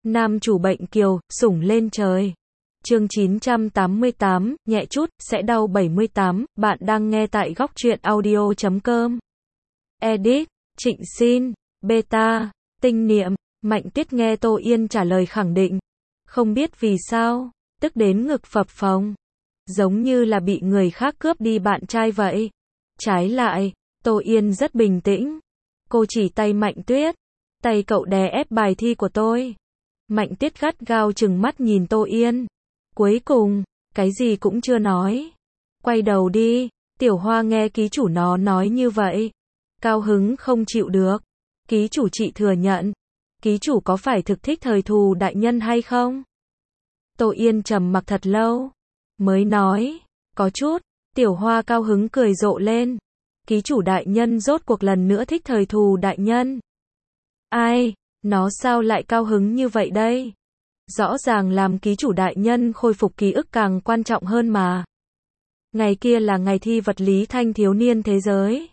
Nam chủ bệnh kiều, sủng lên trời. Chương 988, nhẹ chút, sẽ đau 78, bạn đang nghe tại góc truyện audio.com. Edit, Trịnh Xin, Beta, Tinh Niệm, Mạnh Tuyết nghe Tô Yên trả lời khẳng định. Không biết vì sao, tức đến ngực phập phồng. Giống như là bị người khác cướp đi bạn trai vậy. Trái lại, Tô Yên rất bình tĩnh. Cô chỉ tay Mạnh Tuyết. Tay cậu đè ép bài thi của tôi. Mạnh Tuyết gắt gao trừng mắt nhìn Tô Yên. Cuối cùng, cái gì cũng chưa nói. Quay đầu đi, Tiểu Hoa nghe ký chủ nó nói như vậy. Cao hứng không chịu được. Ký chủ chị thừa nhận. Ký chủ có phải thực thích thời thù đại nhân hay không? Tô Yên trầm mặc thật lâu. Mới nói, có chút. Tiểu Hoa cao hứng cười rộ lên. Ký chủ đại nhân rốt cuộc lần nữa thích thời thù đại nhân. Ai, nó sao lại cao hứng như vậy đây? Rõ ràng làm ký chủ đại nhân khôi phục ký ức càng quan trọng hơn mà. Ngày kia là ngày thi vật lý thanh thiếu niên thế giới.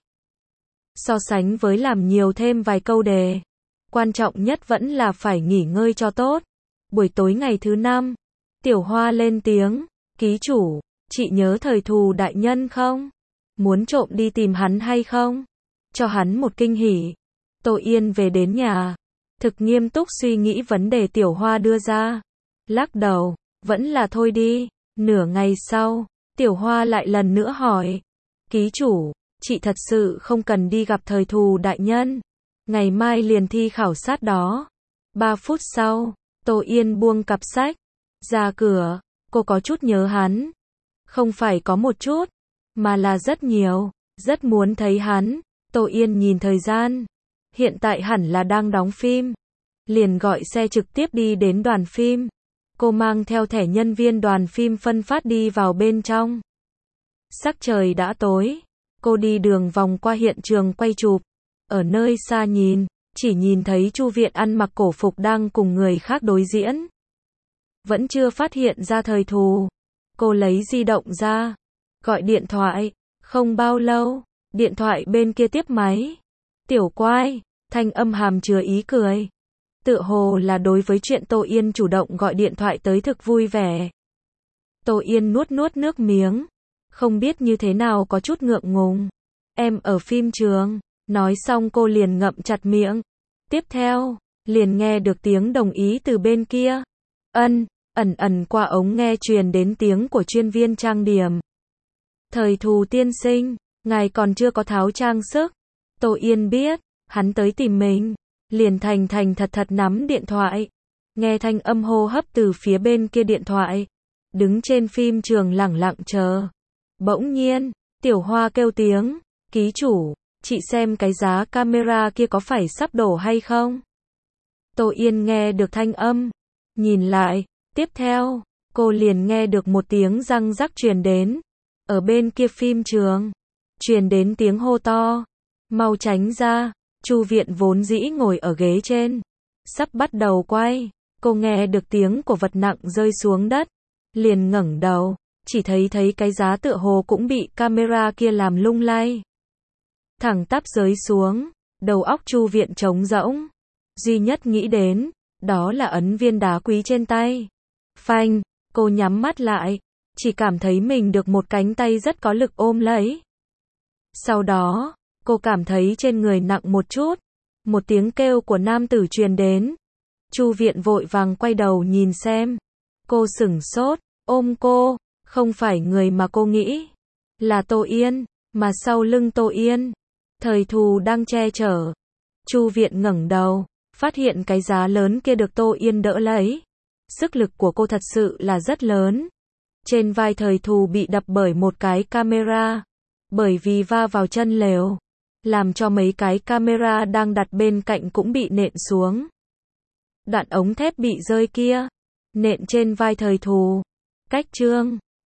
So sánh với làm nhiều thêm vài câu đề, quan trọng nhất vẫn là phải nghỉ ngơi cho tốt. Buổi tối ngày thứ 5, Tiểu Hoa lên tiếng, ký chủ, chị nhớ thời thù đại nhân không? Muốn trộm đi tìm hắn hay không? Cho hắn một kinh hỉ. Tô Yên về đến nhà, thực nghiêm túc suy nghĩ vấn đề Tiểu Hoa đưa ra. Lắc đầu, vẫn là thôi đi. Nửa ngày sau, Tiểu Hoa lại lần nữa hỏi. Ký chủ, chị thật sự không cần đi gặp thời thù đại nhân. Ngày mai liền thi khảo sát đó. 3 phút sau, Tô Yên buông cặp sách. Ra cửa, cô có chút nhớ hắn. Không phải có một chút, mà là rất nhiều. Rất muốn thấy hắn. Tô Yên nhìn thời gian. Hiện tại hẳn là đang đóng phim. Liền gọi xe trực tiếp đi đến đoàn phim. Cô mang theo thẻ nhân viên đoàn phim phân phát đi vào bên trong. Sắc trời đã tối. Cô đi đường vòng qua hiện trường quay chụp. Ở nơi xa nhìn, chỉ nhìn thấy Chu Viện ăn mặc cổ phục đang cùng người khác đối diễn. Vẫn chưa phát hiện ra thời thù. Cô lấy di động ra. Gọi điện thoại. Không bao lâu, điện thoại bên kia tiếp máy. Tiểu Quai, thanh âm hàm chứa ý cười. Tựa hồ là đối với chuyện Tô Yên chủ động gọi điện thoại tới thực vui vẻ. Tô Yên nuốt nước miếng. Không biết như thế nào có chút ngượng ngùng. Em ở phim trường. Nói xong cô liền ngậm chặt miệng. Tiếp theo, liền nghe được tiếng đồng ý từ bên kia. Ẩn qua ống nghe truyền đến tiếng của chuyên viên trang điểm. Thời thù tiên sinh, ngài còn chưa có tháo trang sức. Tô Yên biết, hắn tới tìm mình. Liền thành thật nắm điện thoại. Nghe thanh âm hô hấp từ phía bên kia điện thoại. Đứng trên phim trường lẳng lặng chờ. Bỗng nhiên, Tiểu Hoa kêu tiếng. Ký chủ, chị xem cái giá camera kia có phải sắp đổ hay không? Tô Yên nghe được thanh âm. Nhìn lại, tiếp theo, cô liền nghe được một tiếng răng rắc truyền đến. Ở bên kia phim trường, truyền đến tiếng hô to. Mau tránh ra. Chu Viện vốn dĩ ngồi ở ghế trên. Sắp bắt đầu quay. Cô nghe được tiếng của vật nặng rơi xuống đất. Liền ngẩng đầu. Chỉ thấy cái giá tựa hồ cũng bị camera kia làm lung lay. Thẳng tắp rơi xuống. Đầu óc Chu Viện trống rỗng. Duy nhất nghĩ đến, đó là ấn viên đá quý trên tay. Phanh, cô nhắm mắt lại. Chỉ cảm thấy mình được một cánh tay rất có lực ôm lấy. Sau đó, cô cảm thấy trên người nặng một chút. Một tiếng kêu của nam tử truyền đến. Chu Viện vội vàng quay đầu nhìn xem. Cô sửng sốt, ôm cô. Không phải người mà cô nghĩ. Là Tô Yên, mà sau lưng Tô Yên. Thời thù đang che chở. Chu Viện ngẩng đầu, phát hiện cái giá lớn kia được Tô Yên đỡ lấy. Sức lực của cô thật sự là rất lớn. Trên vai thời thù bị đập bởi một cái camera. Bởi vì va vào chân lều. Làm cho mấy cái camera đang đặt bên cạnh cũng bị nện xuống. Đoạn ống thép bị rơi kia. Nện trên vai thời thù. Cách chương.